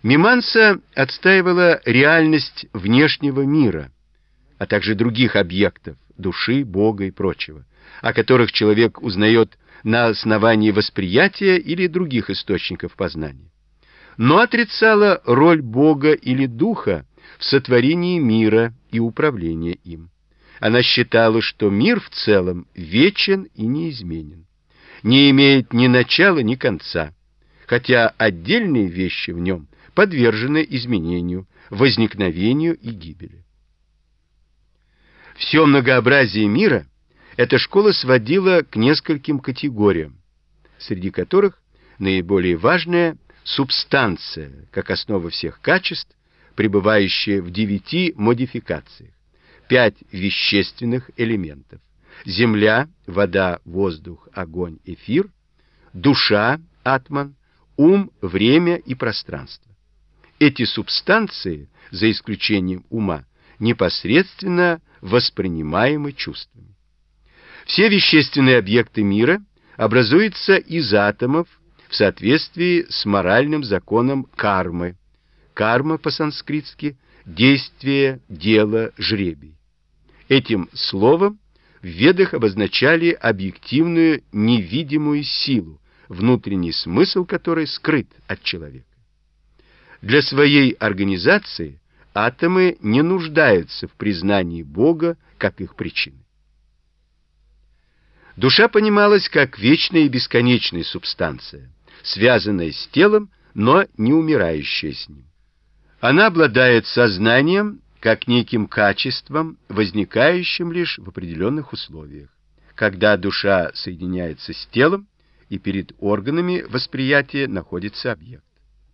Миманса отстаивала реальность внешнего мира, а также других объектов, души, Бога и прочего, о которых человек узнает на основании восприятия или других источников познания. Но отрицала роль Бога или Духа в сотворении мира и управлении им. Она считала, что мир в целом вечен и неизменен, не имеет ни начала, ни конца, хотя отдельные вещи в нем подвержены изменению, возникновению и гибели. Все многообразие мира эта школа сводила к нескольким категориям, среди которых наиболее важная — субстанция, как основа всех качеств, пребывающая в 9 модификациях, 5 вещественных элементов: земля, вода, воздух, огонь, эфир, душа, атман, ум, время и пространство. Эти субстанции, за исключением ума, непосредственно воспринимаемы чувствами. Все вещественные объекты мира образуются из атомов в соответствии с моральным законом кармы. Карма по-санскритски — действие, дело, жребий. Этим словом в Ведах обозначали объективную невидимую силу, внутренний смысл которой скрыт от человека. Для своей организации атомы не нуждаются в признании Бога как их причины. Душа понималась как вечная и бесконечная субстанция, связанная с телом, но не умирающая с ним. Она обладает сознанием как неким качеством, возникающим лишь в определенных условиях, когда душа соединяется с телом, и перед органами восприятия находится объект.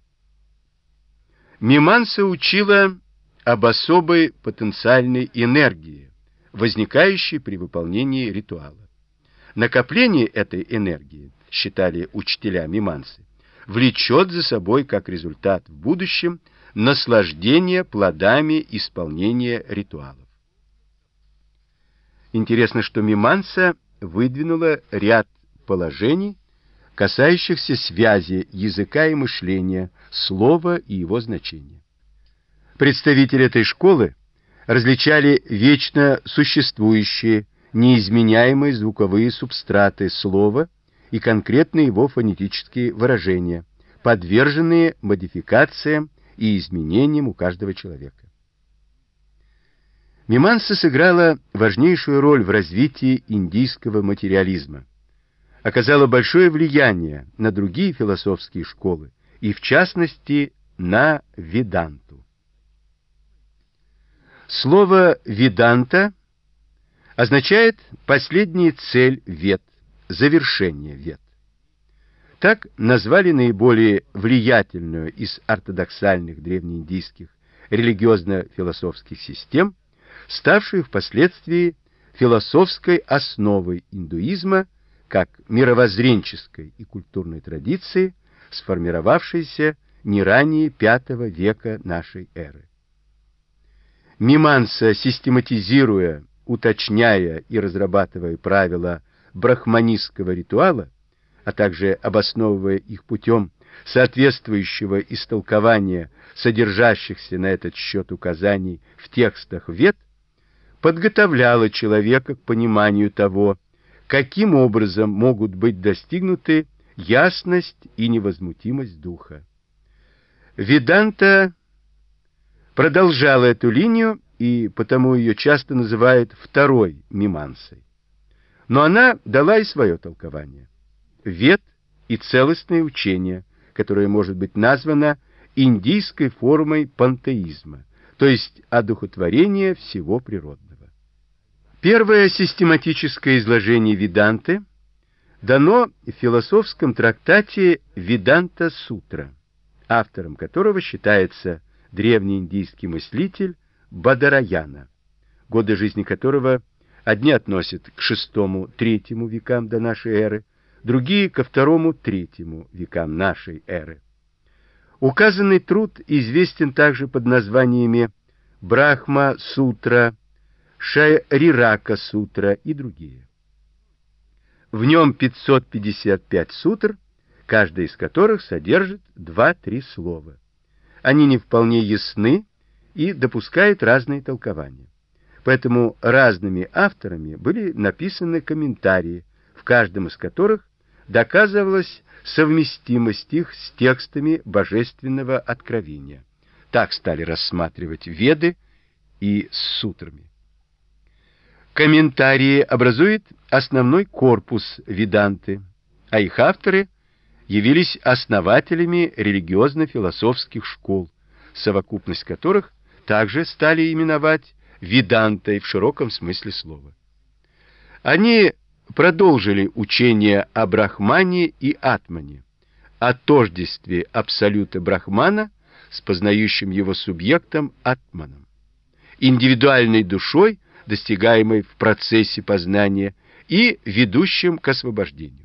Миманса учила об особой потенциальной энергии, возникающей при выполнении ритуала. Накопление этой энергии, считали учителя Мимансы, влечет за собой как результат в будущем наслаждение плодами исполнения ритуалов. Интересно, что Миманса выдвинула ряд положений, касающихся связи языка и мышления, слова и его значения. Представители этой школы различали вечно существующие, неизменяемые звуковые субстраты слова и конкретные его фонетические выражения, подверженные модификациям и изменениям у каждого человека. Миманса сыграла важнейшую роль в развитии индийского материализма, оказала большое влияние на другие философские школы и, в частности, на Веданту. Слово «веданта» означает последняя цель вед, завершение вед. Так назвали наиболее влиятельную из ортодоксальных древнеиндийских религиозно-философских систем, ставшую впоследствии философской основой индуизма как мировоззренческой и культурной традиции, сформировавшейся не ранее V века нашей эры. Миманса, систематизируя, уточняя и разрабатывая правила брахманистского ритуала, а также обосновывая их путем соответствующего истолкования содержащихся на этот счет указаний в текстах Вед, подготовляла человека к пониманию того, каким образом могут быть достигнуты ясность и невозмутимость духа. Веданта продолжала эту линию, и потому ее часто называют второй Мимансой. Но она дала и свое толкование. Вед и целостное учение, которое может быть названо индийской формой пантеизма, то есть одухотворение всего природного. Первое систематическое изложение Веданты дано в философском трактате Веданта-сутра, автором которого считается древнеиндийский мыслитель Бадараяна, годы жизни которого одни относят к VI-III векам до нашей эры, другие ко II-III векам нашей эры. Указанный труд известен также под названиями Брахма-сутра, Шарирака-сутра и другие. В нем 555 сутр, каждая из которых содержит 2-3 слова. они не вполне ясны и допускают разные толкования. Поэтому разными авторами были написаны комментарии, в каждом из которых доказывалась совместимость их с текстами божественного откровения. Так стали рассматривать Веды и с сутрами. Комментарии образуют основной корпус Веданты, а их авторы явились основателями религиозно-философских школ, совокупность которых также стали именовать Ведантой в широком смысле слова. Они продолжили учение о Брахмане и Атмане, о тождестве абсолюта Брахмана с познающим его субъектом Атманом, индивидуальной душой, достигаемой в процессе познания и ведущим к освобождению.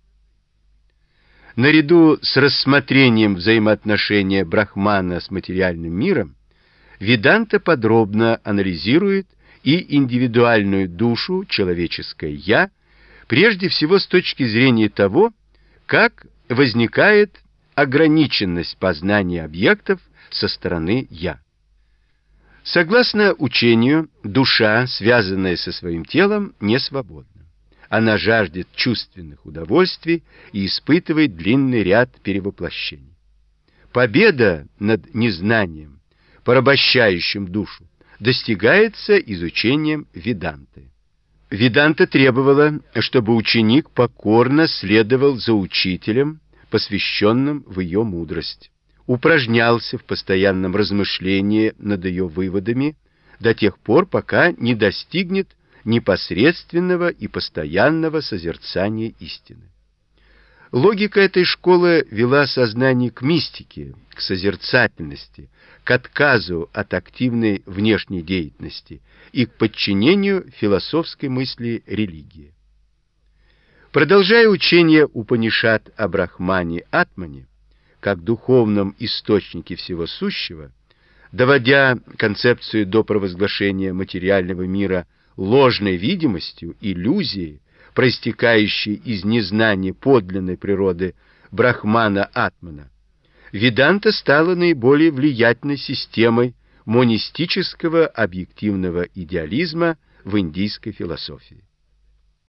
Наряду с рассмотрением взаимоотношения Брахмана с материальным миром, Веданта подробно анализирует и индивидуальную душу, человеческое «я», прежде всего с точки зрения того, как возникает ограниченность познания объектов со стороны «я». Согласно учению, душа, связанная со своим телом, не свободна. Она жаждет чувственных удовольствий и испытывает длинный ряд перевоплощений. Победа над незнанием, порабощающим душу, достигается изучением Веданты. Веданта требовала, чтобы ученик покорно следовал за учителем, посвященным в ее мудрость, упражнялся в постоянном размышлении над ее выводами до тех пор, пока не достигнет непосредственного и постоянного созерцания истины. Логика этой школы вела сознание к мистике, к созерцательности, к отказу от активной внешней деятельности и к подчинению философской мысли религии. Продолжая учение Упанишад о Брахмане Атмане, как духовном источнике всего сущего, доводя концепцию до провозглашения материального мира ложной видимостью, иллюзией, проистекающей из незнания подлинной природы Брахмана Атмана, Веданта стала наиболее влиятельной системой монистического объективного идеализма в индийской философии.